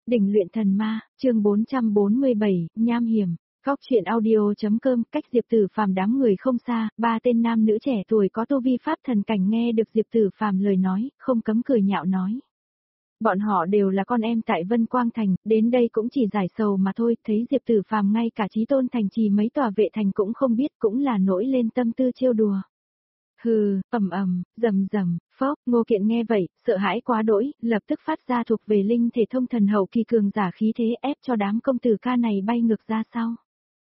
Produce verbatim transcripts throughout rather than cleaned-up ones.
Đỉnh luyện thần ma, chương bốn trăm bốn mươi bảy, nham hiểm. Góc truyện audio.com, cách Diệp Tử Phàm đám người không xa, ba tên nam nữ trẻ tuổi có tu vi pháp thần cảnh nghe được Diệp Tử Phàm lời nói, không cấm cười nhạo nói. Bọn họ đều là con em tại Vân Quang Thành, đến đây cũng chỉ giải sầu mà thôi, thấy Diệp Tử Phàm ngay cả Chí Tôn Thành trì mấy tòa vệ thành cũng không biết, cũng là nổi lên tâm tư trêu đùa. Hừ, ầm ầm, rầm rầm, phốc, Ngô Kiện nghe vậy, sợ hãi quá đỗi, lập tức phát ra thuộc về linh thể thông thần hậu kỳ cường giả khí thế ép cho đám công tử ca này bay ngược ra sau.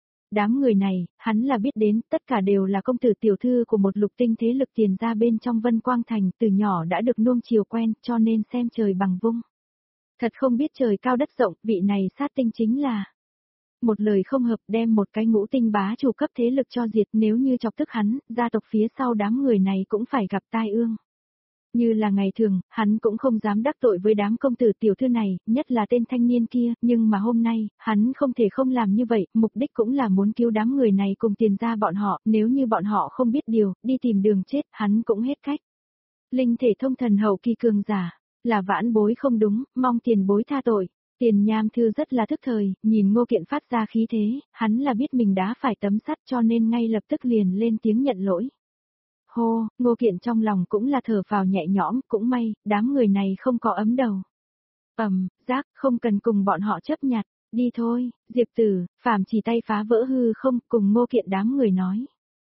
Đám người này, hắn là biết đến, tất cả đều là công tử tiểu thư của một lục tinh thế lực tiền ra bên trong Vân Quang Thành, từ nhỏ đã được nuông chiều quen, cho nên xem trời bằng vung. Thật không biết trời cao đất rộng, vị này sát tinh chính là... Một lời không hợp đem một cái ngũ tinh bá chủ cấp thế lực cho diệt, nếu như chọc tức hắn, gia tộc phía sau đám người này cũng phải gặp tai ương. Như là ngày thường, hắn cũng không dám đắc tội với đám công tử tiểu thư này, nhất là tên thanh niên kia, nhưng mà hôm nay, hắn không thể không làm như vậy, mục đích cũng là muốn cứu đám người này cùng tiền ra bọn họ, nếu như bọn họ không biết điều, đi tìm đường chết, hắn cũng hết cách. Linh thể thông thần hậu kỳ cường giả, là vãn bối không đúng, mong tiền bối tha tội. Tiền Nham Thư rất là thức thời, nhìn Ngô Kiện phát ra khí thế, hắn là biết mình đã phải tấm sắt cho nên ngay lập tức liền lên tiếng nhận lỗi. Hô, Ngô Kiện trong lòng cũng là thở phào nhẹ nhõm, cũng may, đám người này không có ấm đầu. Ầm, giác, không cần cùng bọn họ chấp nhặt, đi thôi, Diệp Tử, Phàm chỉ tay phá vỡ hư không, cùng Ngô Kiện đám người nói.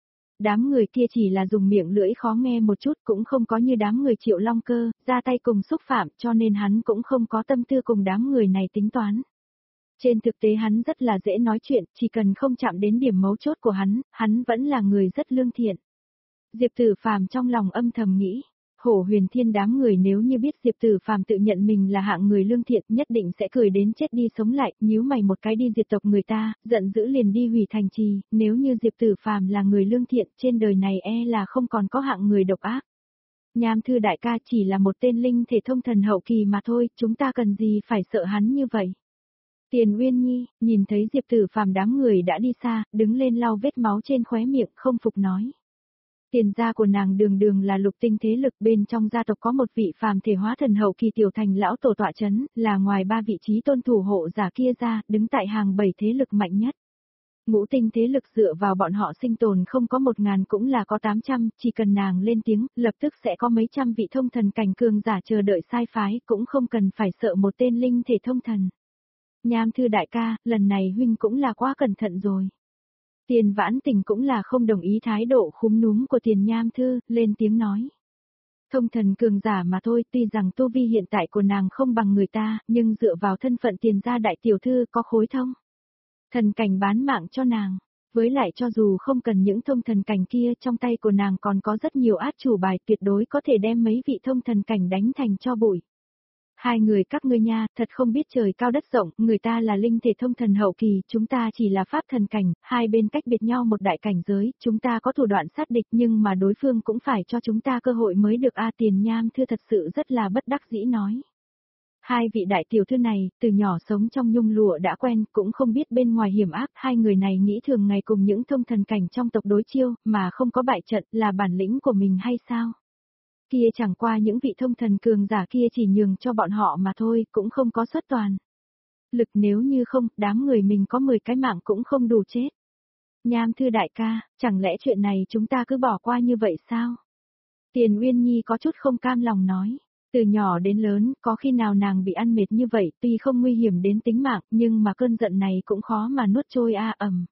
Đám người kia chỉ là dùng miệng lưỡi khó nghe một chút, cũng không có như đám người Triệu Long Cơ, ra tay cùng xúc phạm, cho nên hắn cũng không có tâm tư cùng đám người này tính toán. Trên thực tế hắn rất là dễ nói chuyện, chỉ cần không chạm đến điểm mấu chốt của hắn, hắn vẫn là người rất lương thiện. Diệp Tử Phàm trong lòng âm thầm nghĩ, Hổ Huyền Thiên đám người nếu như biết Diệp Tử Phàm tự nhận mình là hạng người lương thiện, nhất định sẽ cười đến chết đi sống lại, nhíu mày một cái đi diệt tộc người ta, giận dữ liền đi hủy thành trì, nếu như Diệp Tử Phàm là người lương thiện, trên đời này e là không còn có hạng người độc ác. Nham Thư đại ca chỉ là một tên linh thể thông thần hậu kỳ mà thôi, chúng ta cần gì phải sợ hắn như vậy. Tiền Uyên Nhi, nhìn thấy Diệp Tử Phàm đám người đã đi xa, đứng lên lau vết máu trên khóe miệng, không phục nói. Tiền gia của nàng đường đường là lục tinh thế lực, bên trong gia tộc có một vị phàm thể hóa thần hậu kỳ tiểu thành lão tổ tọa chấn, là ngoài ba vị trí tôn thủ hộ giả kia ra, đứng tại hàng bảy thế lực mạnh nhất. Ngũ tinh thế lực dựa vào bọn họ sinh tồn không có một ngàn cũng là có tám trăm, chỉ cần nàng lên tiếng, lập tức sẽ có mấy trăm vị thông thần cảnh cường giả chờ đợi sai phái, cũng không cần phải sợ một tên linh thể thông thần. Nham Thư đại ca, lần này huynh cũng là quá cẩn thận rồi. Tiền Vãn Tình cũng là không đồng ý thái độ khúm núm của Tiền Nham Thư, lên tiếng nói. Thông thần cường giả mà thôi, tuy rằng tu vi hiện tại của nàng không bằng người ta, nhưng dựa vào thân phận Tiền gia đại tiểu thư có khối thông thần cảnh bán mạng cho nàng. Với lại cho dù không cần những thông thần cảnh kia, trong tay của nàng còn có rất nhiều át chủ bài, tuyệt đối có thể đem mấy vị thông thần cảnh đánh thành cho bụi. Hai người các ngươi nha, thật không biết trời cao đất rộng, người ta là linh thể thông thần hậu kỳ, chúng ta chỉ là pháp thần cảnh, hai bên cách biệt nhau một đại cảnh giới, chúng ta có thủ đoạn sát địch nhưng mà đối phương cũng phải cho chúng ta cơ hội mới được. A Tiền Nham Thư thật sự rất là bất đắc dĩ nói. Hai vị đại tiểu thư này, từ nhỏ sống trong nhung lụa đã quen, cũng không biết bên ngoài hiểm ác, hai người này nghĩ thường ngày cùng những thông thần cảnh trong tộc đối chiêu, mà không có bại trận, là bản lĩnh của mình hay sao? Kia chẳng qua những vị thông thần cường giả kia chỉ nhường cho bọn họ mà thôi, cũng không có xuất toàn lực, nếu như không, đám người mình có mười cái mạng cũng không đủ chết. Nham Thư đại ca, chẳng lẽ chuyện này chúng ta cứ bỏ qua như vậy sao? Tiền Uyên Nhi có chút không cam lòng nói, từ nhỏ đến lớn, có khi nào nàng bị ăn mệt như vậy, tuy không nguy hiểm đến tính mạng, nhưng mà cơn giận này cũng khó mà nuốt trôi a ầm.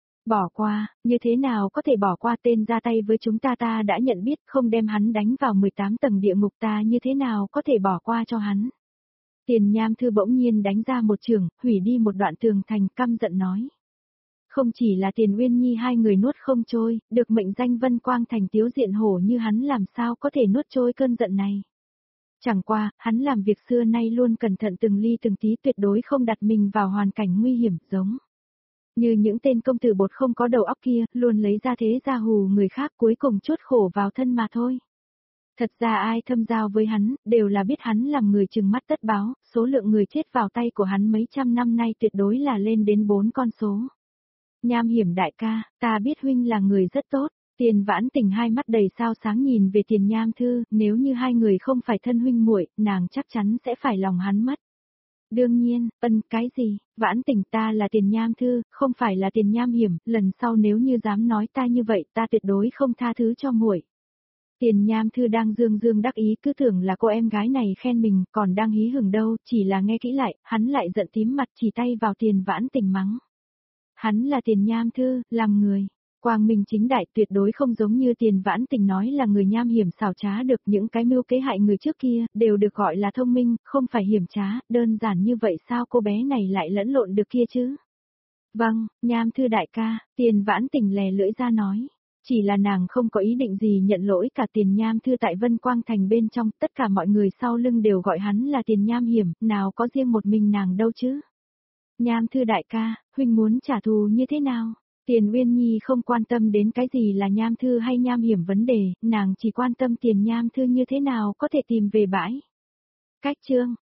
Bỏ qua, như thế nào có thể bỏ qua tên ra tay với chúng ta, ta đã nhận biết, không đem hắn đánh vào mười tám tầng địa ngục, ta như thế nào có thể bỏ qua cho hắn. Tiền Nham Thư bỗng nhiên đánh ra một trường, hủy đi một đoạn tường thành, căm giận nói. Không chỉ là Tiền Uyên Nhi hai người nuốt không trôi, được mệnh danh Vân Quang Thành Tiếu Diện Hổ như hắn làm sao có thể nuốt trôi cơn giận này. Chẳng qua, hắn làm việc xưa nay luôn cẩn thận từng ly từng tí, tuyệt đối không đặt mình vào hoàn cảnh nguy hiểm, giống như những tên công tử bột không có đầu óc kia, luôn lấy ra thế ra hù người khác, cuối cùng chuốt khổ vào thân mà thôi. Thật ra ai thâm giao với hắn, đều là biết hắn làm người trừng mắt tất báo, số lượng người chết vào tay của hắn mấy trăm năm nay tuyệt đối là lên đến bốn con số. Nham Hiểm đại ca, ta biết huynh là người rất tốt. Tiền Vãn Tình hai mắt đầy sao sáng nhìn về Tiền Nham Thư, nếu như hai người không phải thân huynh muội, nàng chắc chắn sẽ phải lòng hắn mất. Đương nhiên, ân cái gì, Vãn Tình ta là Tiền Nham Thư, không phải là Tiền Nham Hiểm, lần sau nếu như dám nói ta như vậy ta tuyệt đối không tha thứ cho muội. Tiền Nham Thư đang dương dương đắc ý cứ tưởng là cô em gái này khen mình còn đang hí hửng đâu, chỉ là nghe kỹ lại, hắn lại giận tím mặt chỉ tay vào Tiền Vãn Tình mắng. Hắn là Tiền Nham Thư, làm người. Quang minh chính đại tuyệt đối không giống như Tiền Vãn Tình nói là người nham hiểm xảo trá được những cái mưu kế hại người trước kia, đều được gọi là thông minh, không phải hiểm trá, đơn giản như vậy sao cô bé này lại lẫn lộn được kia chứ? Vâng, Nham Thư đại ca, Tiền Vãn Tình lè lưỡi ra nói. Chỉ là nàng không có ý định gì nhận lỗi cả Tiền Nham Thư tại Vân Quang Thành bên trong, tất cả mọi người sau lưng đều gọi hắn là Tiền Nham Hiểm, nào có riêng một mình nàng đâu chứ? Nham Thư đại ca, huynh muốn trả thù như thế nào? Tiền Uyên Nhi không quan tâm đến cái gì là Nham Thư hay Nham Hiểm vấn đề, nàng chỉ quan tâm Tiền Nham Thư như thế nào có thể tìm về bãi. Cách chương